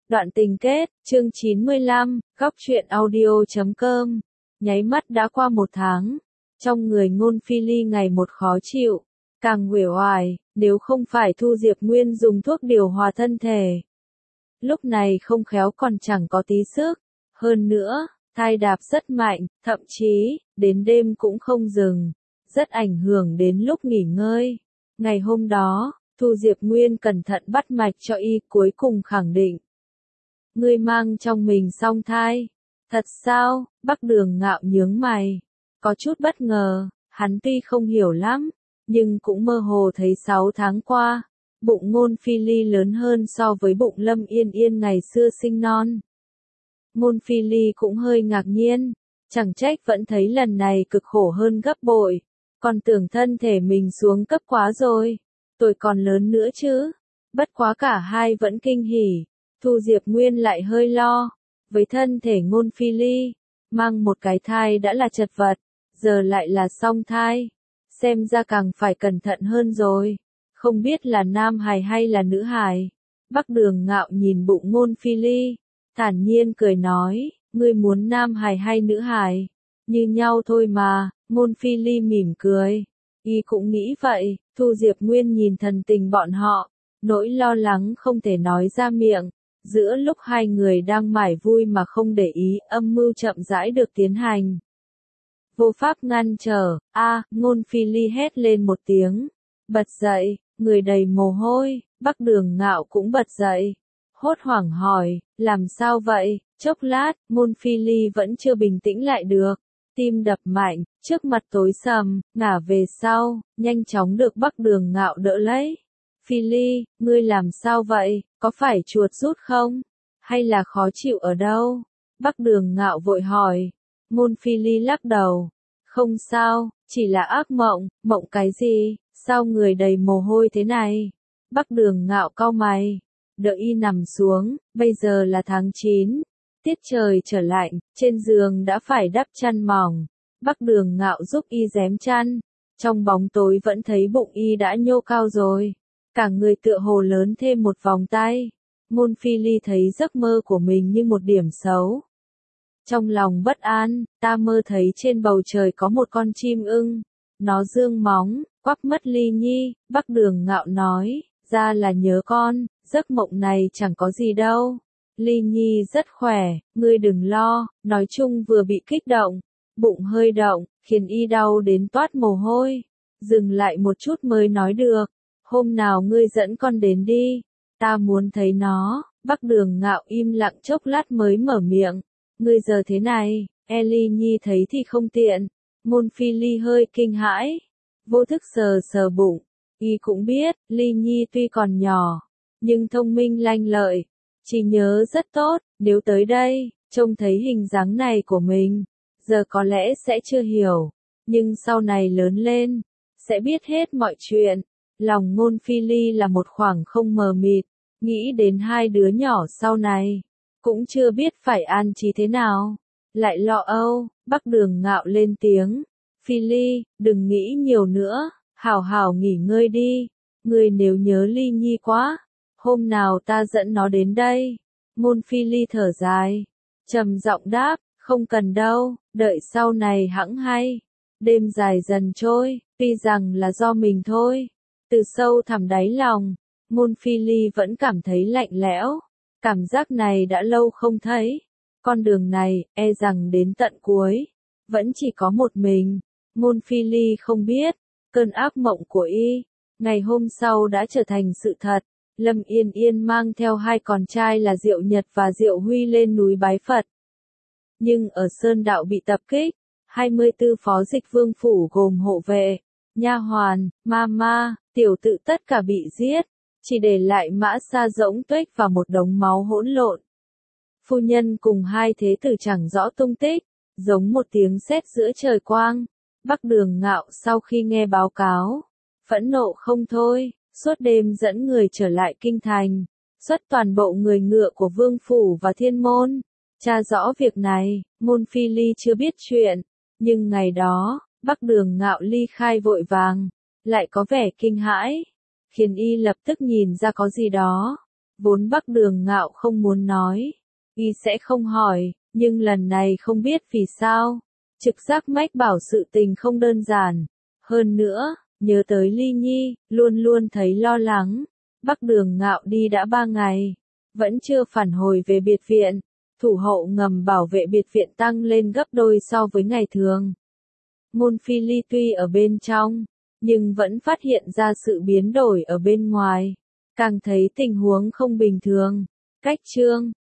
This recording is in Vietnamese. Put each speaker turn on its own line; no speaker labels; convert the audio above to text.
Đoạn tình kết, chương 95, góc truyện audio.com. Nháy mắt đã qua 1 tháng. Trong người Ngôn Phi Ly ngày một khó chịu, càng uể oải, nếu không phải Thu Diệp Nguyên dùng thuốc điều hòa thân thể. Lúc này không khéo còn chẳng có tí sức. Hơn nữa, thai đạp rất mạnh, thậm chí, đến đêm cũng không dừng. Rất ảnh hưởng đến lúc nghỉ ngơi. Ngày hôm đó, Thu Diệp Nguyên cẩn thận bắt mạch cho y, cuối cùng khẳng định. Ngươi mang trong mình song thai. Thật sao? Bắc Đường Ngạo nhướng mày. Có chút bất ngờ, hắn tuy không hiểu lắm, nhưng cũng mơ hồ thấy 6 tháng qua, bụng Ngôn Phi Ly lớn hơn so với bụng Lâm Yên Yên ngày xưa sinh non. Ngôn Phi Ly cũng hơi ngạc nhiên, chẳng trách vẫn thấy lần này cực khổ hơn gấp bội, còn tưởng thân thể mình xuống cấp quá rồi, tuổi còn lớn nữa chứ. Bất quá cả hai vẫn kinh hỉ. Thu Diệp Nguyên lại hơi lo, với thân thể Ngôn Phi Ly, mang một cái thai đã là chật vật, giờ lại là song thai, xem ra càng phải cẩn thận hơn rồi, không biết là nam hài hay là nữ hài. Bắc Đường Ngạo nhìn bụng Ngôn Phi Ly, thản nhiên cười nói, ngươi muốn nam hài hay nữ hài, như nhau thôi mà. Ngôn Phi Ly mỉm cười, y cũng nghĩ vậy. Thu Diệp Nguyên nhìn thần tình bọn họ, nỗi lo lắng không thể nói ra miệng. Giữa lúc hai người đang mải vui mà không để ý, âm mưu chậm rãi được tiến hành. Vô pháp ngăn trở. Ngôn Phi Ly hét lên một tiếng, bật dậy, người đầy mồ hôi. Bắc Đường Ngạo cũng bật dậy, hốt hoảng hỏi, làm sao vậy? Chốc lát, Ngôn Phi Ly vẫn chưa bình tĩnh lại được, tim đập mạnh, trước mặt tối sầm, ngả về sau, nhanh chóng được Bắc Đường Ngạo đỡ lấy. Phi Ly, ngươi làm sao vậy? Có phải chuột rút không? Hay là khó chịu ở đâu? Bắc Đường Ngạo vội hỏi. Ngôn Phi Ly lắc đầu. Không sao, chỉ là ác mộng. Mộng cái gì? Sao người đầy mồ hôi thế này? Bắc Đường Ngạo cau mày. Đợi y nằm xuống, bây giờ là tháng 9. Tiết trời trở lạnh, trên giường đã phải đắp chăn mỏng. Bắc Đường Ngạo giúp y rém chăn. Trong bóng tối vẫn thấy bụng y đã nhô cao rồi. Cả người tựa hồ lớn thêm một vòng tay. Ngôn Phi Ly thấy giấc mơ của mình như một điểm xấu. Trong lòng bất an, ta mơ thấy trên bầu trời có một con chim ưng. Nó dương móng, quắp mất Ly Nhi. Bắc Đường Ngạo nói, ra là nhớ con, giấc mộng này chẳng có gì đâu. Ly Nhi rất khỏe, ngươi đừng lo. Nói chung vừa bị kích động, bụng hơi động, khiến y đau đến toát mồ hôi. Dừng lại một chút mới nói được. Hôm nào ngươi dẫn con đến đi, ta muốn thấy nó. Bắc Đường Ngạo im lặng chốc lát mới mở miệng. Ngươi giờ thế này, Ly Nhi thấy thì không tiện. Ngôn Phi Ly hơi kinh hãi, vô thức sờ sờ bụng. Y cũng biết, Ly Nhi tuy còn nhỏ, nhưng thông minh lanh lợi, trí nhớ rất tốt. Nếu tới đây, trông thấy hình dáng này của mình, giờ có lẽ sẽ chưa hiểu, nhưng sau này lớn lên, sẽ biết hết mọi chuyện. Lòng Ngôn Phi Ly là một khoảng không mờ mịt, nghĩ đến hai đứa nhỏ sau này, cũng chưa biết phải an trí thế nào, lại lo âu. Bắc Đường Ngạo lên tiếng, Phi Ly, đừng nghĩ nhiều nữa, hảo hảo nghỉ ngơi đi, ngươi nếu nhớ Ly Nhi quá, hôm nào ta dẫn nó đến đây. Ngôn Phi Ly thở dài, trầm giọng đáp, không cần đâu, đợi sau này hẵng hay. Đêm dài dần trôi, tuy rằng là do mình thôi. Từ sâu thẳm đáy lòng, Ngôn Phi Ly vẫn cảm thấy lạnh lẽo. Cảm giác này đã lâu không thấy. Con đường này, e rằng đến tận cuối, vẫn chỉ có một mình. Ngôn Phi Ly không biết, cơn ác mộng của y, ngày hôm sau đã trở thành sự thật. Lâm Yên Yên mang theo hai con trai là Diệu Nhật và Diệu Huy lên núi bái Phật. Nhưng ở Sơn Đạo bị tập kích, 24 phó dịch vương phủ gồm hộ vệ, nha hoàn, ma, tiểu tự tất cả bị giết, chỉ để lại Mã Sa rỗng tuếch và một đống máu hỗn lộn. Phu nhân cùng hai thế tử chẳng rõ tung tích, giống một tiếng sét giữa trời quang. Bắc Đường Ngạo sau khi nghe báo cáo, phẫn nộ không thôi, suốt đêm dẫn người trở lại kinh thành, xuất toàn bộ người ngựa của vương phủ và thiên môn, tra rõ việc này. Ngôn Phi Ly chưa biết chuyện, nhưng ngày đó, Bắc Đường Ngạo ly khai vội vàng, lại có vẻ kinh hãi, khiến y lập tức nhìn ra có gì đó Vốn Bắc Đường Ngạo không muốn nói, y sẽ không hỏi, nhưng lần này không biết vì sao. Trực giác mách bảo sự tình không đơn giản. Hơn nữa, nhớ tới Ly Nhi, luôn luôn thấy lo lắng. Bắc Đường Ngạo đi đã 3 ngày, vẫn chưa phản hồi về biệt viện. Thủ hộ ngầm bảo vệ biệt viện tăng lên gấp đôi so với ngày thường. Ngôn Phi Ly tuy ở bên trong, nhưng vẫn phát hiện ra sự biến đổi ở bên ngoài. Càng thấy tình huống không bình thường. Cách chương